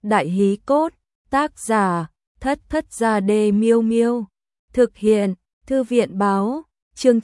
Đại hí cốt, tác giả, Thất Thất Gia Đê Miêu Miêu. Thực hiện, Thư viện báo, chương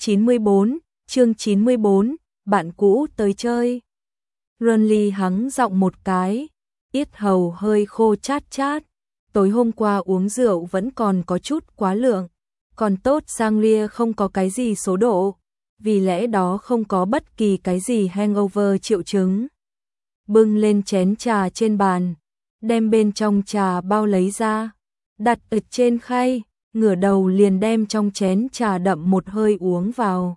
94, bạn cũ tới chơi. Runly hắng giọng một cái, yết hầu hơi khô chát chát. Tối hôm qua uống rượu vẫn còn có chút quá lượng, còn tốt sangria không có cái gì số độ, vì lẽ đó không có bất kỳ cái gì hangover triệu chứng. Bưng lên chén trà trên bàn, đem bên trong trà bao lấy ra, đặt ở trên khay, ngửa đầu liền đem trong chén trà đậm một hơi uống vào.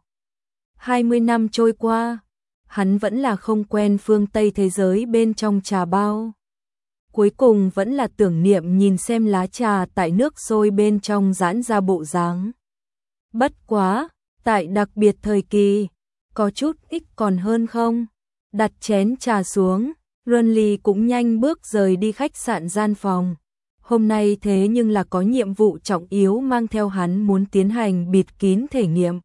20 năm trôi qua, hắn vẫn là không quen phương Tây thế giới bên trong trà bao. Cuối cùng vẫn là tưởng niệm nhìn xem lá trà tại nước sôi bên trong giãn ra bộ dáng. Bất quá, tại đặc biệt thời kỳ, có chút ít còn hơn không? Đặt chén trà xuống, Runly cũng nhanh bước rời đi khách sạn gian phòng. Hôm nay thế nhưng là có nhiệm vụ trọng yếu mang theo hắn muốn tiến hành bịt kín thể nghiệm.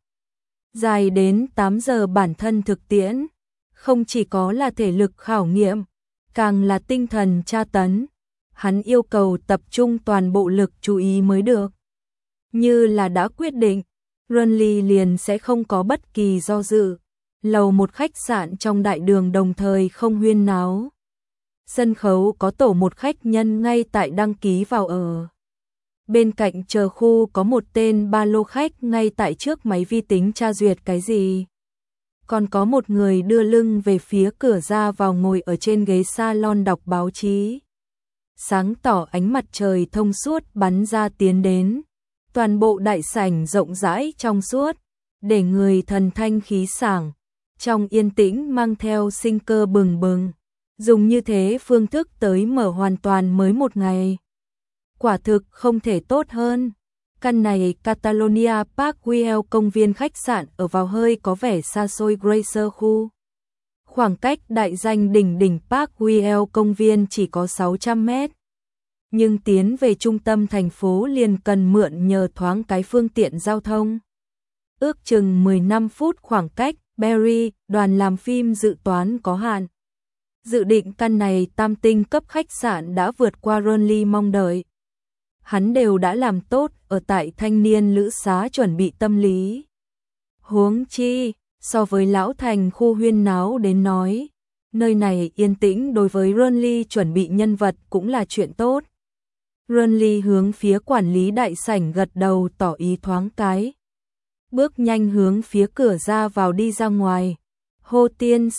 Dài đến 8 giờ bản thân thực tiễn, không chỉ có là thể lực khảo nghiệm, càng là tinh thần tra tấn. Hắn yêu cầu tập trung toàn bộ lực chú ý mới được. Như là đã quyết định, Runly liền sẽ không có bất kỳ do dự. Lầu một khách sạn trong đại đường đồng thời không huyên náo. Sân khấu có tổ một khách nhân ngay tại đăng ký vào ở. Bên cạnh chờ khu có một tên ba lô khách ngay tại trước máy vi tính tra duyệt cái gì. Còn có một người đưa lưng về phía cửa ra vào ngồi ở trên ghế salon đọc báo chí. Sáng tỏ ánh mặt trời thông suốt bắn ra tiến đến. Toàn bộ đại sảnh rộng rãi trong suốt, để người thần thanh khí sảng, trong yên tĩnh mang theo sinh cơ bừng bừng. Dùng như thế phương thức tới mở hoàn toàn mới một ngày. Quả thực không thể tốt hơn. Căn này Catalonia Park Güell công viên khách sạn ở vào hơi có vẻ xa xôi Grazer khu. Khoảng cách đại danh đỉnh Park Güell công viên chỉ có 600 mét. Nhưng tiến về trung tâm thành phố liền cần mượn nhờ thoáng cái phương tiện giao thông. Ước chừng 15 phút khoảng cách, Barry, đoàn làm phim dự toán có hạn. Dự định căn này tam tinh cấp khách sạn đã vượt qua Runly mong đợi. Hắn đều đã làm tốt ở tại thanh niên lữ xá chuẩn bị tâm lý. Huống chi, so với lão thành khu huyên náo đến nói, nơi này yên tĩnh đối với Runly chuẩn bị nhân vật cũng là chuyện tốt. Runly hướng phía quản lý đại sảnh gật đầu tỏ ý thoáng cái. Bước nhanh hướng phía cửa ra vào đi ra ngoài. Hồ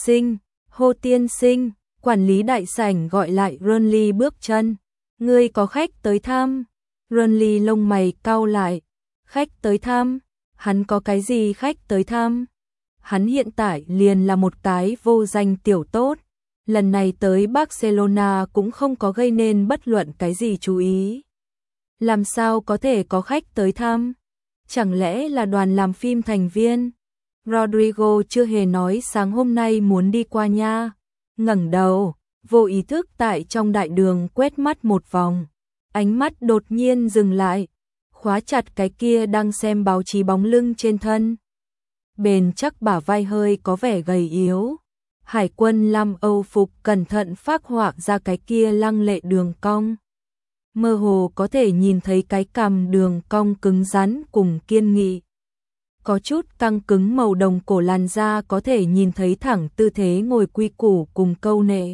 tiên sinh, quản lý đại sảnh gọi lại Runly bước chân. Ngươi có khách tới thăm. Runly lông mày cau lại. Khách tới thăm? Hắn có cái gì khách tới thăm? Hắn hiện tại liền là một cái vô danh tiểu tốt. Lần này tới Barcelona cũng không có gây nên bất luận cái gì chú ý. Làm sao có thể có khách tới thăm? Chẳng lẽ là đoàn làm phim thành viên? Rodrigo chưa hề nói sáng hôm nay muốn đi qua nha. Ngẩng đầu, vô ý thức tại trong đại đường quét mắt một vòng. Ánh mắt đột nhiên dừng lại, khóa chặt cái kia đang xem báo chí bóng lưng trên thân. Bền chắc bả vai hơi có vẻ gầy yếu. Hải quân Lam Âu phục cẩn thận phác họa ra cái kia lăng lệ đường cong. Mơ hồ có thể nhìn thấy cái cằm đường cong cứng rắn cùng kiên nghị. Có chút căng cứng màu đồng cổ làn da có thể nhìn thấy thẳng tư thế ngồi quy củ cùng câu nệ.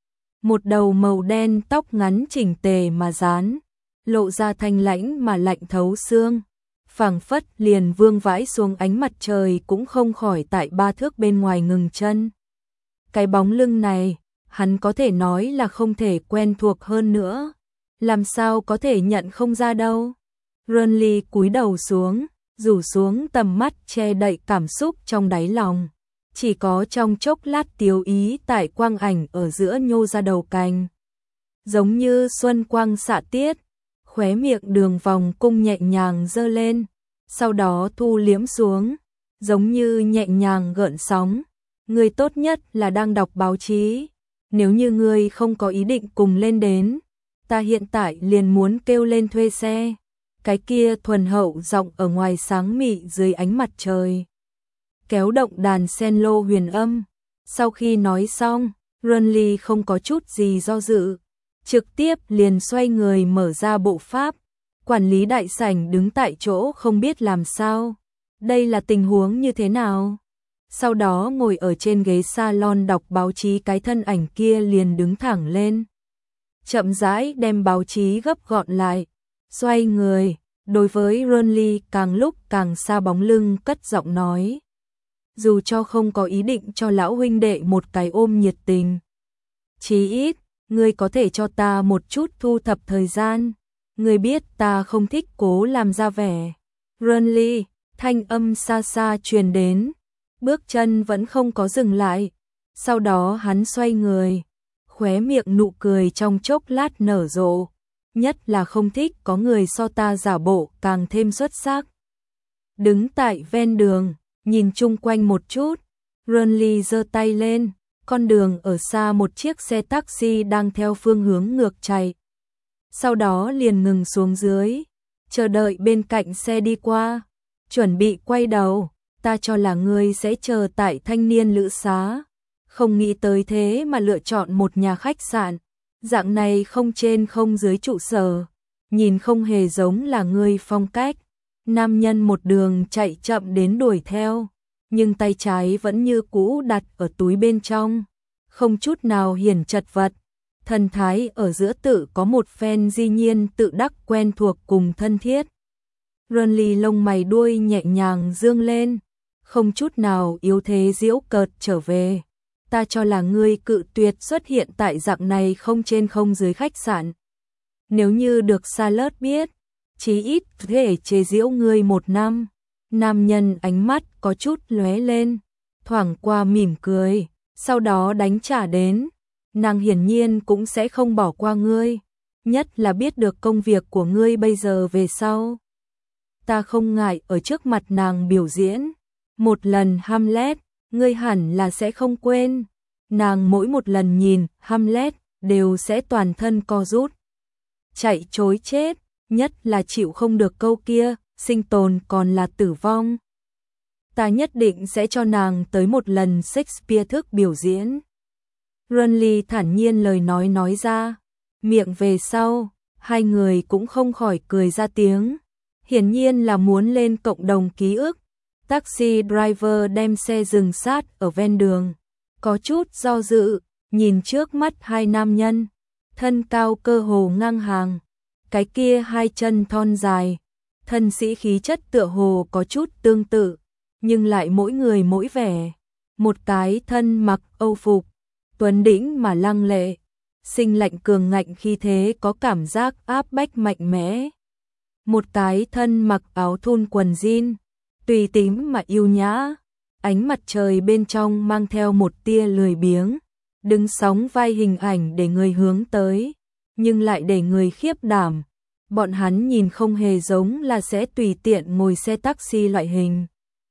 Một đầu màu đen tóc ngắn chỉnh tề mà dán, lộ ra thanh lãnh mà lạnh thấu xương. Phảng phất liền vương vãi xuống ánh mặt trời cũng không khỏi tại 3 thước bên ngoài ngừng chân. Cái bóng lưng này, hắn có thể nói là không thể quen thuộc hơn nữa. Làm sao có thể nhận không ra đâu. Runly cúi đầu xuống, rủ xuống tầm mắt che đậy cảm xúc trong đáy lòng. Chỉ có trong chốc lát tiêu ý tại quang ảnh ở giữa nhô ra đầu cành. Giống như xuân quang xạ tiết, khóe miệng đường vòng cung nhẹ nhàng dơ lên, sau đó thu liễm xuống, giống như nhẹ nhàng gợn sóng. Ngươi tốt nhất là đang đọc báo chí, nếu như ngươi không có ý định cùng lên đến, ta hiện tại liền muốn kêu lên thuê xe. Cái kia thuần hậu giọng ở ngoài sáng mị dưới ánh mặt trời. Kéo động đàn cello huyền âm. Sau khi nói xong, Runly không có chút gì do dự, trực tiếp liền xoay người mở ra bộ pháp. Quản lý đại sảnh đứng tại chỗ không biết làm sao. Đây là tình huống như thế nào? Sau đó ngồi ở trên ghế salon đọc báo chí, cái thân ảnh kia liền đứng thẳng lên. Chậm rãi đem báo chí gấp gọn lại, xoay người, đối với Ronly càng lúc càng xa bóng lưng cất giọng nói. Dù cho không có ý định cho lão huynh đệ một cái ôm nhiệt tình, chí ít, ngươi có thể cho ta một chút thu thập thời gian. Ngươi biết ta không thích cố làm ra vẻ. Ronly, thanh âm xa xa truyền đến, bước chân vẫn không có dừng lại. Sau đó hắn xoay người, khóe miệng nụ cười trong chốc lát nở rộ. Nhất là không thích có người so ta giả bộ càng thêm xuất sắc. Đứng tại ven đường, nhìn chung quanh một chút, Ronly giơ tay lên, con đường ở xa một chiếc xe taxi đang theo phương hướng ngược chạy. Sau đó liền ngừng xuống dưới, chờ đợi bên cạnh xe đi qua, chuẩn bị quay đầu, ta cho là ngươi sẽ chờ tại thanh niên lữ xá, không nghĩ tới thế mà lựa chọn một nhà khách sạn, dạng này không trên không dưới trụ sở, nhìn không hề giống là ngươi phong cách. Nam nhân một đường chạy chậm đến đuổi theo, nhưng tay trái vẫn như cũ đặt ở túi bên trong, không chút nào hiển chật vật. Thần thái ở giữa tự có một phen dĩ nhiên tự đắc quen thuộc cùng thân thiết. Ronly lông mày đuôi nhẹ nhàng dương lên, không chút nào yếu thế giễu cợt trở về. Ta cho là ngươi cự tuyệt xuất hiện tại dạng này không trên không dưới khách sạn. Nếu như được Charlotte biết, chí ít có thể chế giễu ngươi 1 năm. Nam nhân ánh mắt có chút lóe lên, thoảng qua mỉm cười, sau đó đánh trả đến. Nàng hiển nhiên cũng sẽ không bỏ qua ngươi, nhất là biết được công việc của ngươi bây giờ về sau. Ta không ngại ở trước mặt nàng biểu diễn một lần Hamlet, ngươi hẳn là sẽ không quên. Nàng mỗi một lần nhìn Hamlet đều sẽ toàn thân co rút, chạy trối chết, nhất là chịu không được câu kia, sinh tồn còn là tử vong. Ta nhất định sẽ cho nàng tới một lần Shakespeare thức biểu diễn. Ronly thản nhiên lời nói ra, miệng về sau, hai người cũng không khỏi cười ra tiếng. Hiển nhiên là muốn lên cộng đồng ký ức. Taxi driver đem xe dừng sát ở ven đường, có chút do dự, nhìn trước mắt hai nam nhân, thân cao cơ hồ ngang hàng, cái kia hai chân thon dài, thân sĩ khí chất tựa hồ có chút tương tự, nhưng lại mỗi người mỗi vẻ. Một cái thân mặc Âu phục, tuấn đĩnh mà lăng lệ, sinh lạnh cường ngạnh khí thế có cảm giác áp bách mạnh mẽ. Một cái thân mặc áo thun quần jean, tùy tính mà yêu nhã, ánh mặt trời bên trong mang theo một tia lười biếng, đứng sóng vai hình ảnh để người hướng tới, nhưng lại để người khiếp đảm. Bọn hắn nhìn không hề giống là sẽ tùy tiện ngồi xe taxi loại hình.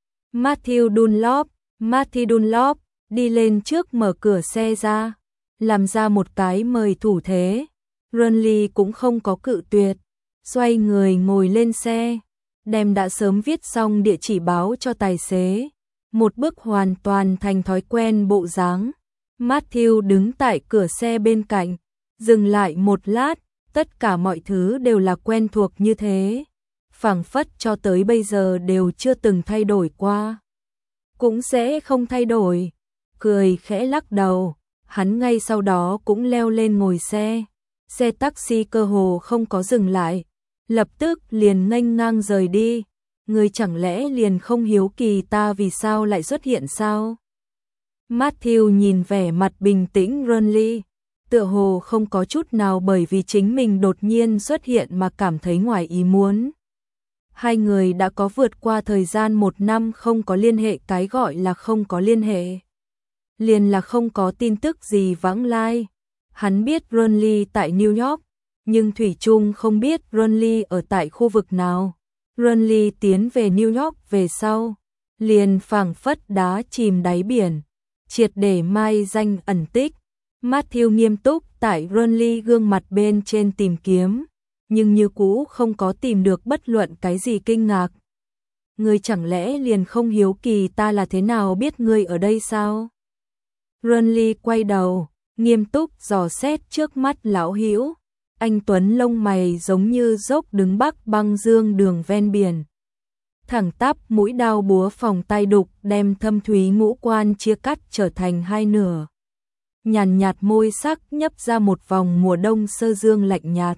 Matthew Dunlop đi lên trước mở cửa xe ra, làm ra một cái mời thủ thế. Ronly cũng không có cự tuyệt, xoay người ngồi lên xe, đem đã sớm viết xong địa chỉ báo cho tài xế, một bước hoàn toàn thành thói quen bộ dáng. Matthew đứng tại cửa xe bên cạnh, dừng lại một lát, tất cả mọi thứ đều là quen thuộc như thế, phảng phất cho tới bây giờ đều chưa từng thay đổi qua, cũng sẽ không thay đổi. Cười khẽ lắc đầu, hắn ngay sau đó cũng leo lên ngồi xe. Xe taxi cơ hồ không có dừng lại, lập tức liền nghênh ngang rời đi. Ngươi chẳng lẽ liền không hiếu kỳ ta vì sao lại xuất hiện sao? Matthew nhìn vẻ mặt bình tĩnh Ronly, tựa hồ không có chút nào bởi vì chính mình đột nhiên xuất hiện mà cảm thấy ngoài ý muốn. Hai người đã có vượt qua thời gian 1 năm không có liên hệ, cái gọi là không có liên hệ liền là không có tin tức gì vãng lai. Hắn biết Ronly tại New York, nhưng thủy chung không biết Ronly ở tại khu vực nào. Ronly tiến về New York về sau, liền phảng phất đá chìm đáy biển, triệt để mai danh ẩn tích. Matthew nghiêm túc tại Ronly gương mặt bên trên tìm kiếm, nhưng như cũ không có tìm được bất luận cái gì kinh ngạc. Ngươi chẳng lẽ liền không hiếu kỳ ta là thế nào biết ngươi ở đây sao? Ronly quay đầu, nghiêm túc dò xét trước mắt lão hữu. Anh tuấn lông mày giống như dốc đứng bắc băng dương đường ven biển. Thẳng tắp mũi đao búa phòng tay đục đem thâm thúy ngũ quan chia cắt trở thành hai nửa. Nhàn nhạt môi sắc nhấp ra một vòng mùa đông sơ dương lạnh nhạt.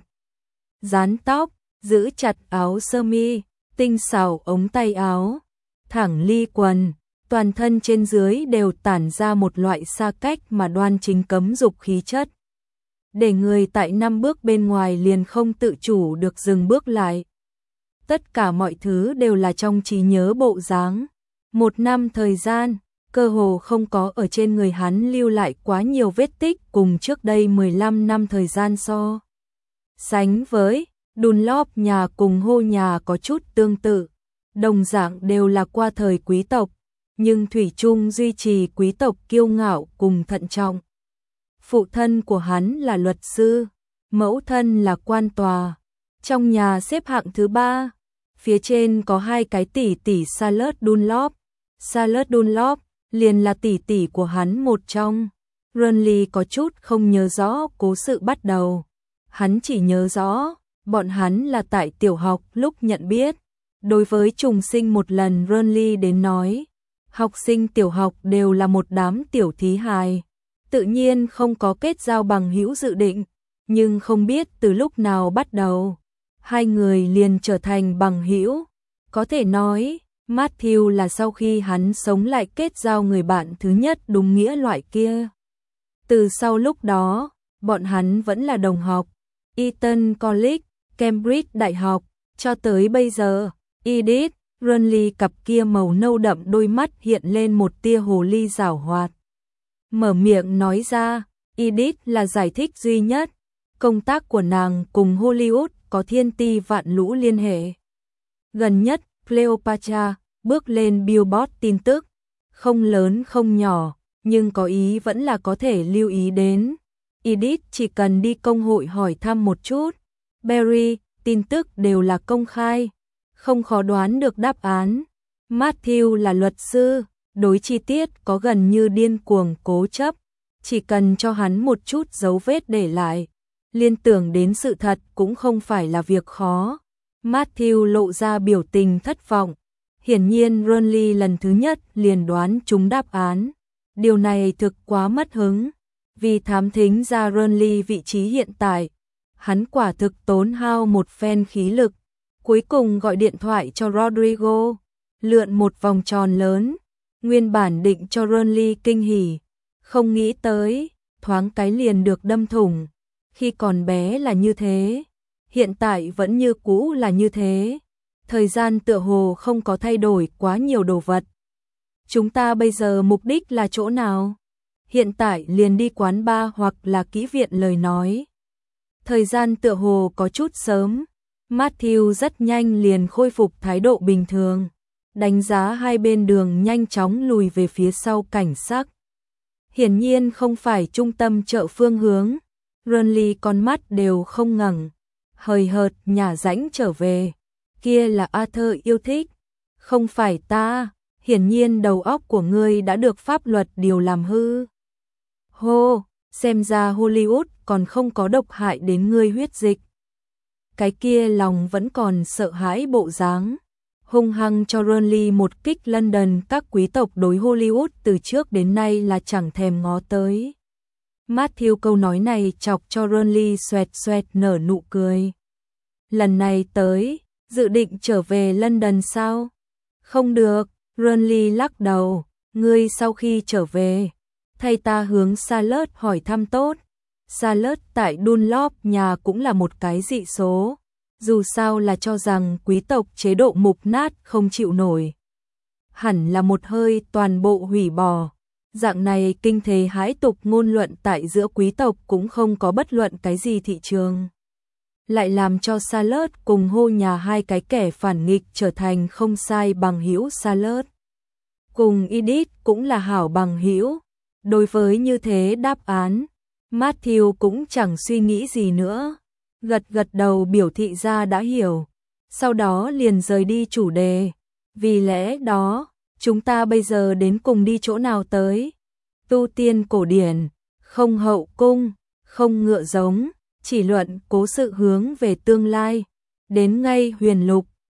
Dán tóc, giữ chặt áo sơ mi, tinh xảo ống tay áo, thẳng ly quần, toàn thân trên dưới đều tản ra một loại xa cách mà đoan chính cấm dục khí chất. Để người tại 5 bước bên ngoài liền không tự chủ được dừng bước lại. Tất cả mọi thứ đều là trong trí nhớ bộ dáng. 1 năm thời gian, cơ hồ không có ở trên người hắn lưu lại quá nhiều vết tích cùng trước đây 15 năm thời gian so. Sánh với, Dunlop nhà cùng Hô nhà có chút tương tự, đồng dạng đều là qua thời quý tộc, nhưng thủy chung duy trì quý tộc kiêu ngạo cùng thận trọng. Phụ thân của hắn là luật sư, mẫu thân là quan tòa, trong nhà xếp hạng thứ 3, phía trên có 2 cái tỷ tỷ Charlotte Dunlop. Charlotte Dunlop liền là tỷ tỷ của hắn một trong. Renly có chút không nhớ rõ cố sự bắt đầu. Hắn chỉ nhớ rõ, bọn hắn là tại tiểu học lúc nhận biết. Đối với trùng sinh một lần Renly đến nói, học sinh tiểu học đều là một đám tiểu thí hài. Tự nhiên không có kết giao bằng hữu dự định, nhưng không biết từ lúc nào bắt đầu, hai người liền trở thành bằng hữu. Có thể nói, Matthew là sau khi hắn sống lại kết giao người bạn thứ nhất đúng nghĩa loại kia. Từ sau lúc đó, bọn hắn vẫn là đồng học, Eton College, Cambridge Đại học, cho tới bây giờ, Edith, Renly cặp kia màu nâu đậm đôi mắt hiện lên một tia hồ ly giảo hoạt. Mở miệng nói ra, Edith là giải thích duy nhất, công tác của nàng cùng Hollywood có thiên ti vạn lũ liên hệ. Gần nhất, Cleopatra bước lên Billboard tin tức, không lớn không nhỏ, nhưng có ý vẫn là có thể lưu ý đến. Edith chỉ cần đi công hội hỏi thăm một chút. Barry, tin tức đều là công khai, không khó đoán được đáp án. Matthew là luật sư, đối chi tiết có gần như điên cuồng cố chấp, chỉ cần cho hắn một chút dấu vết để lại, liên tưởng đến sự thật cũng không phải là việc khó. Matthew lộ ra biểu tình thất vọng. Hiển nhiên Renly lần thứ nhất liền đoán trúng đáp án. Điều này thực quá mất hứng. Vì thám thính ra Renly vị trí hiện tại, hắn quả thực tốn hao một phen khí lực. Cuối cùng gọi điện thoại cho Rodrigo, lượn một vòng tròn lớn. Nguyên bản định cho Renly kinh hỉ, không nghĩ tới, thoáng cái liền được đâm thủng. Khi còn bé là như thế, hiện tại vẫn như cũ là như thế. Thời gian tựa hồ không có thay đổi quá nhiều đồ vật. Chúng ta bây giờ mục đích là chỗ nào? Hiện tại liền đi quán bar hoặc là kỹ viện lời nói. Thời gian tựa hồ có chút sớm. Matthew rất nhanh liền khôi phục thái độ bình thường. Đánh giá hai bên đường nhanh chóng lùi về phía sau cảnh sắc. Hiển nhiên không phải trung tâm chợ phương hướng. Renly con mắt đều không ngẩng, hời hợt nhả rãnh trở về. Kia là Arthur yêu thích, không phải ta. Hiển nhiên đầu óc của ngươi đã được pháp luật điều làm hư. Hô, xem ra Hollywood còn không có độc hại đến ngươi huyết dịch. Cái kia lòng vẫn còn sợ hãi bộ dáng, hung hăng cho Renly một kích. London các quý tộc đối Hollywood từ trước đến nay là chẳng thèm ngó tới. Matthew câu nói này chọc cho Renly xoẹt xoẹt nở nụ cười. Lần này tới, dự định trở về London sao? Không được, Renly lắc đầu, ngươi sau khi trở về, thay ta hướng Charlotte hỏi thăm tốt. Charlotte tại Dunlop nhà cũng là một cái dị số, dù sao là cho rằng quý tộc chế độ mục nát không chịu nổi. Hẳn là một hơi toàn bộ hủy bỏ. Dạng này kinh thế hãi tục ngôn luận tại giữa quý tộc cũng không có bất luận cái gì thị trường. Lại làm cho Charlotte cùng Hô nhà hai cái kẻ phản nghịch trở thành không sai bằng hữu. Charlotte cùng Edith cũng là hảo bằng hữu. Đối với như thế đáp án, Matthew cũng chẳng suy nghĩ gì nữa, gật gật đầu biểu thị ra đã hiểu, sau đó liền rời đi chủ đề. Vì lẽ đó, chúng ta bây giờ đến cùng đi chỗ nào tới? Tu tiên cổ điển, không hậu cung, không ngựa giống, chỉ luận cố sự hướng về tương lai. Đến ngay Huyền Lục,